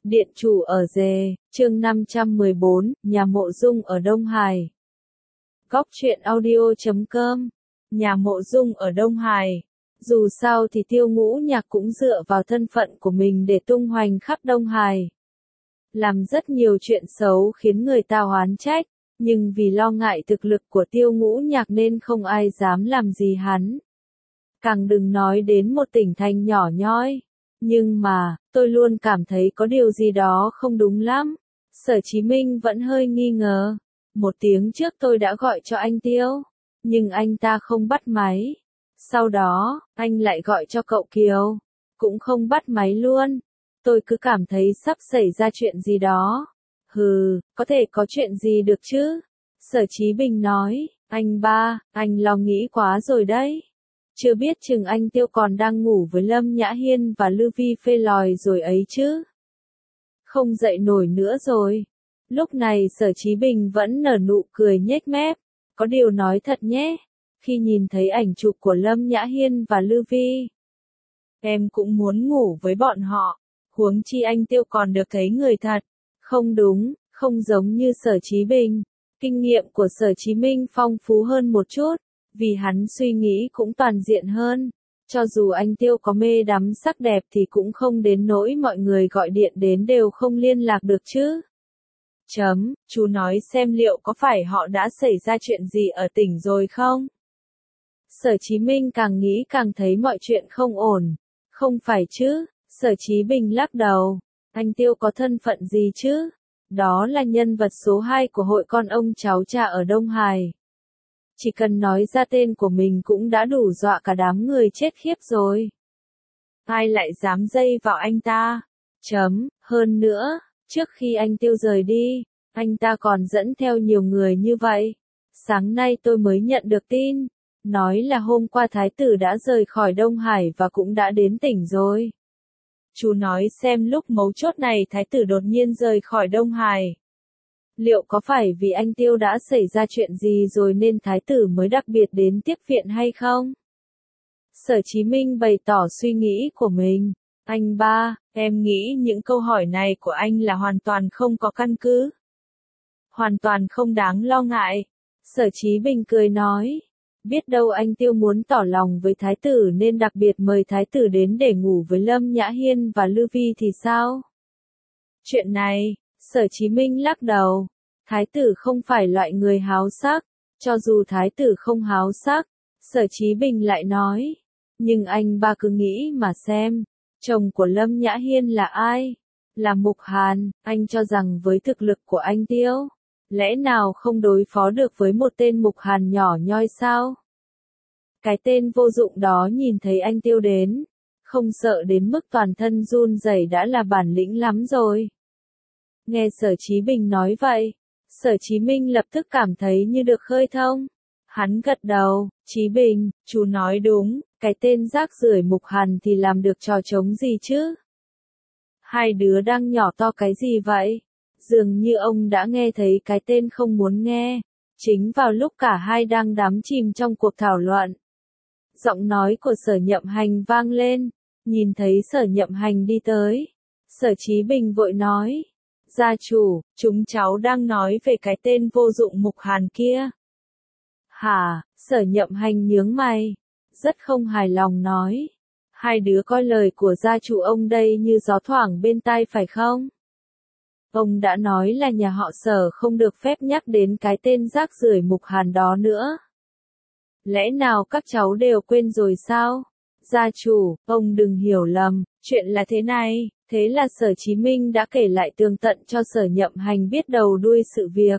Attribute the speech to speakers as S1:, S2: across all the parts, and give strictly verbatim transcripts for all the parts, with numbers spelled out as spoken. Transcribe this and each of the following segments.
S1: Điện chủ ở dề, chương năm trăm mười bốn, nhà mộ dung ở Đông Hải. Góc truyện audio chấm com, nhà mộ dung ở Đông Hải. Dù sao thì Tiêu Ngũ Nhạc cũng dựa vào thân phận của mình để tung hoành khắp Đông Hải. Làm rất nhiều chuyện xấu khiến người ta oán trách, nhưng vì lo ngại thực lực của Tiêu Ngũ Nhạc nên không ai dám làm gì hắn. Càng đừng nói đến một tỉnh thành nhỏ nhoi. Nhưng mà, tôi luôn cảm thấy có điều gì đó không đúng lắm. Sở Chí Minh vẫn hơi nghi ngờ. Một tiếng trước tôi đã gọi cho anh Tiêu, nhưng anh ta không bắt máy. Sau đó, anh lại gọi cho cậu Kiều, cũng không bắt máy luôn. Tôi cứ cảm thấy sắp xảy ra chuyện gì đó. Hừ, có thể có chuyện gì được chứ? Sở Chí Bình nói, anh ba, anh lo nghĩ quá rồi đấy. Chưa biết chừng anh Tiêu còn đang ngủ với Lâm Nhã Hiên và Lư Vi phê lòi rồi ấy chứ. Không dậy nổi nữa rồi. Lúc này Sở Chí Bình vẫn nở nụ cười nhếch mép. Có điều nói thật nhé. Khi nhìn thấy ảnh chụp của Lâm Nhã Hiên và Lư Vi, em cũng muốn ngủ với bọn họ. Huống chi anh Tiêu còn được thấy người thật. Không đúng, không giống như Sở Chí Bình. Kinh nghiệm của Sở Chí Minh phong phú hơn một chút. Vì hắn suy nghĩ cũng toàn diện hơn. Cho dù anh Tiêu có mê đắm sắc đẹp thì cũng không đến nỗi mọi người gọi điện đến đều không liên lạc được chứ. Chấm, chú nói xem liệu có phải họ đã xảy ra chuyện gì ở tỉnh rồi không? Sở Chí Minh càng nghĩ càng thấy mọi chuyện không ổn. Không phải chứ, Sở Chí Bình lắc đầu. Anh Tiêu có thân phận gì chứ? Đó là nhân vật số hai của hội con ông cháu cha ở Đông Hải. Chỉ cần nói ra tên của mình cũng đã đủ dọa cả đám người chết khiếp rồi. Ai lại dám dây vào anh ta? Chấm, hơn nữa, trước khi anh Tiêu rời đi, anh ta còn dẫn theo nhiều người như vậy. Sáng nay tôi mới nhận được tin, nói là hôm qua Thái tử đã rời khỏi Đông Hải và cũng đã đến tỉnh rồi. Chú nói xem lúc mấu chốt này Thái tử đột nhiên rời khỏi Đông Hải. Liệu có phải vì anh Tiêu đã xảy ra chuyện gì rồi nên Thái tử mới đặc biệt đến tiếp viện hay không? Sở Chí Minh bày tỏ suy nghĩ của mình. Anh ba, em nghĩ những câu hỏi này của anh là hoàn toàn không có căn cứ. Hoàn toàn không đáng lo ngại. Sở Chí Bình cười nói. Biết đâu anh Tiêu muốn tỏ lòng với Thái tử nên đặc biệt mời Thái tử đến để ngủ với Lâm Nhã Hiên và Lư Vi thì sao? Chuyện này, Sở Chí Minh lắc đầu. Thái tử không phải loại người háo sắc. Cho dù Thái tử không háo sắc, Sở Chí Bình lại nói. Nhưng anh ba cứ nghĩ mà xem. Chồng của Lâm Nhã Hiên là ai? Là Mục Hàn. Anh cho rằng với thực lực của anh Tiêu, lẽ nào không đối phó được với một tên Mục Hàn nhỏ nhoi sao? Cái tên vô dụng đó nhìn thấy anh Tiêu đến, không sợ đến mức toàn thân run rẩy đã là bản lĩnh lắm rồi. Nghe Sở Chí Bình nói vậy, Sở Chí Minh lập tức cảm thấy như được khơi thông. Hắn gật đầu, Chí Bình, chú nói đúng, cái tên rác rưởi Mục Hàn thì làm được trò trống gì chứ? Hai đứa đang nhỏ to cái gì vậy? Dường như ông đã nghe thấy cái tên không muốn nghe. Chính vào lúc cả hai đang đắm chìm trong cuộc thảo luận, giọng nói của Sở Nhậm Hành vang lên. Nhìn thấy Sở Nhậm Hành đi tới, Sở Chí Bình vội nói. Gia chủ, chúng cháu đang nói về cái tên vô dụng Mục Hàn kia. Hả? Sở Nhậm Hành nhướng mày, rất không hài lòng nói. Hai đứa coi lời của gia chủ ông đây như gió thoảng bên tai phải không? Ông đã nói là nhà họ Sở không được phép nhắc đến cái tên rác rưởi Mục Hàn đó nữa. Lẽ nào các cháu đều quên rồi sao? Gia chủ, ông đừng hiểu lầm, chuyện là thế này. Thế là Sở Chí Minh đã kể lại tường tận cho Sở Nhậm Hành biết đầu đuôi sự việc.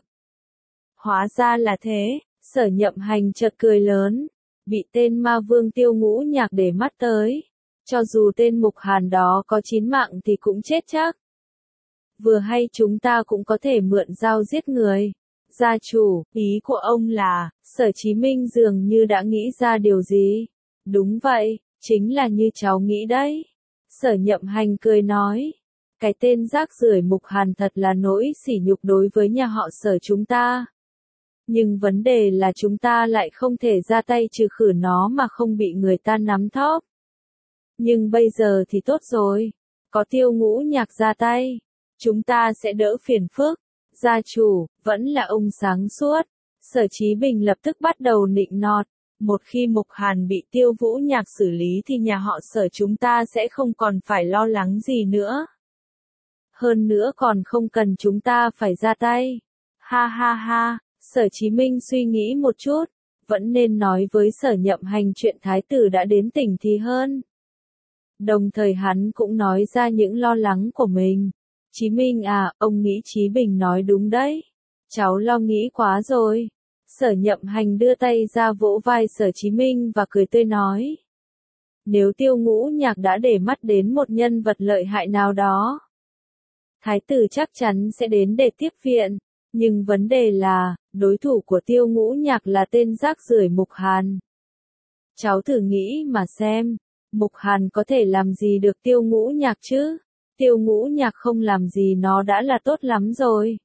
S1: Hóa ra là thế, Sở Nhậm Hành chợt cười lớn. Bị tên ma vương Tiêu Ngũ Nhạc để mắt tới. Cho dù tên Mục Hàn đó có chín mạng thì cũng chết chắc. Vừa hay chúng ta cũng có thể mượn dao giết người. Gia chủ, ý của ông là, Sở Chí Minh dường như đã nghĩ ra điều gì. Đúng vậy, chính là như cháu nghĩ đấy. Sở Nhậm Hành cười nói. Cái tên rác rưởi Mục Hàn thật là nỗi sỉ nhục đối với nhà họ Sở chúng ta. Nhưng vấn đề là chúng ta lại không thể ra tay trừ khử nó mà không bị người ta nắm thóp. Nhưng bây giờ thì tốt rồi. Có Tiêu Ngũ Nhạc ra tay. chúng ta sẽ đỡ phiền phức. Gia chủ, vẫn là ông sáng suốt. Sở Chí Bình lập tức bắt đầu nịnh nọt. Một khi Mục Hàn bị Tiêu Vũ Nhạc xử lý thì nhà họ Sở chúng ta sẽ không còn phải lo lắng gì nữa. Hơn nữa còn không cần chúng ta phải ra tay. Ha ha ha, Sở Chí Minh suy nghĩ một chút, vẫn nên nói với Sở Nhậm Hành chuyện thái tử đã đến tỉnh thì hơn. Đồng thời hắn cũng nói ra những lo lắng của mình. Chí Minh à, ông nghĩ Chí Bình nói đúng đấy. Cháu lo nghĩ quá rồi. Sở Nhậm Hành đưa tay ra vỗ vai Sở Chí Minh và cười tươi nói. Nếu Tiêu Ngũ Nhạc đã để mắt đến một nhân vật lợi hại nào đó, thái tử chắc chắn sẽ đến để tiếp viện. Nhưng vấn đề là, đối thủ của Tiêu Ngũ Nhạc là tên rác rưởi Mục Hàn. Cháu thử nghĩ mà xem, Mục Hàn có thể làm gì được Tiêu Ngũ Nhạc chứ? Tiêu Ngũ Nhạc không làm gì nó đã là tốt lắm rồi.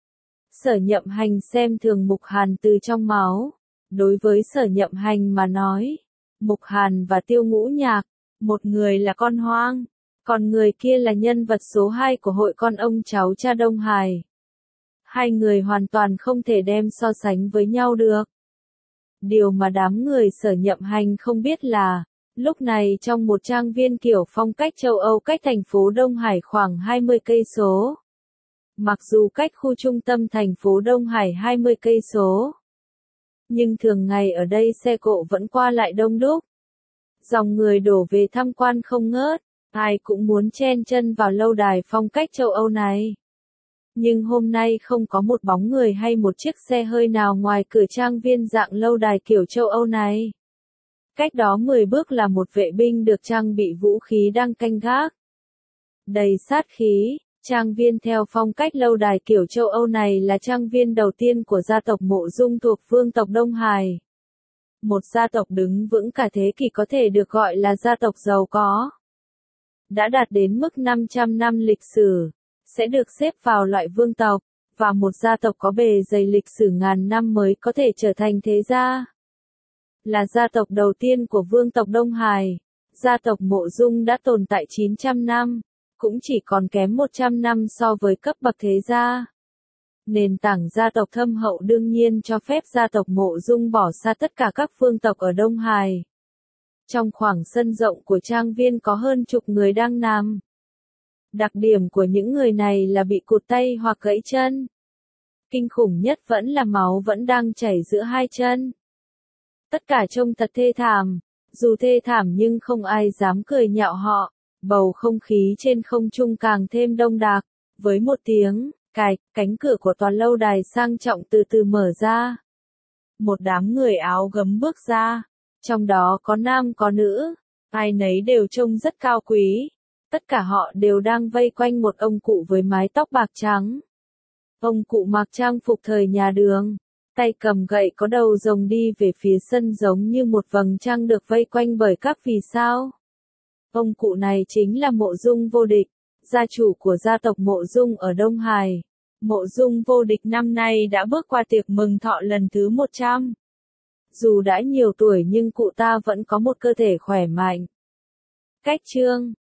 S1: Sở Nhậm Hành xem thường Mục Hàn từ trong máu. Đối với Sở Nhậm Hành mà nói, Mục Hàn và Tiêu Ngũ Nhạc, một người là con hoang, còn người kia là nhân vật số hai của hội con ông cháu cha Đông Hải. Hai người hoàn toàn không thể đem so sánh với nhau được. Điều mà đám người Sở Nhậm Hành không biết là, lúc này trong một trang viên kiểu phong cách châu Âu cách thành phố Đông Hải khoảng hai mươi cây số. Mặc dù cách khu trung tâm thành phố Đông Hải hai mươi cây số, nhưng thường ngày ở đây xe cộ vẫn qua lại đông đúc. Dòng người đổ về tham quan không ngớt, ai cũng muốn chen chân vào lâu đài phong cách châu Âu này. Nhưng hôm nay không có một bóng người hay một chiếc xe hơi nào ngoài cửa trang viên dạng lâu đài kiểu châu Âu này. Cách đó mười bước là một vệ binh được trang bị vũ khí đang canh gác. Đầy sát khí, trang viên theo phong cách lâu đài kiểu châu Âu này là trang viên đầu tiên của gia tộc Mộ Dung thuộc vương tộc Đông Hải. Một gia tộc đứng vững cả thế kỷ có thể được gọi là gia tộc giàu có. Đã đạt đến mức năm trăm năm lịch sử, sẽ được xếp vào loại vương tộc, và một gia tộc có bề dày lịch sử ngàn năm mới có thể trở thành thế gia. Là gia tộc đầu tiên của vương tộc Đông Hải, gia tộc Mộ Dung đã tồn tại chín trăm năm, cũng chỉ còn kém một trăm năm so với cấp bậc thế gia. Nền tảng gia tộc thâm hậu đương nhiên cho phép gia tộc Mộ Dung bỏ xa tất cả các vương tộc ở Đông Hải. Trong khoảng sân rộng của trang viên có hơn chục người đang nằm. Đặc điểm của những người này là bị cụt tay hoặc gãy chân. Kinh khủng nhất vẫn là máu vẫn đang chảy giữa hai chân. Tất cả trông thật thê thảm, dù thê thảm nhưng không ai dám cười nhạo họ. Bầu không khí trên không trung càng thêm đông đặc, với một tiếng cạch, cánh cửa của tòa lâu đài sang trọng từ từ mở ra. Một đám người áo gấm bước ra, trong đó có nam có nữ, ai nấy đều trông rất cao quý. Tất cả họ đều đang vây quanh một ông cụ với mái tóc bạc trắng. Ông cụ mặc trang phục thời nhà Đường, tay cầm gậy có đầu rồng đi về phía sân giống như một vầng trăng được vây quanh bởi các vì sao. Ông cụ này chính là Mộ Dung Vô Địch, gia chủ của gia tộc Mộ Dung ở Đông Hải. Mộ Dung Vô Địch năm nay đã bước qua tiệc mừng thọ lần thứ một trăm. Dù đã nhiều tuổi nhưng cụ ta vẫn có một cơ thể khỏe mạnh. Cách chương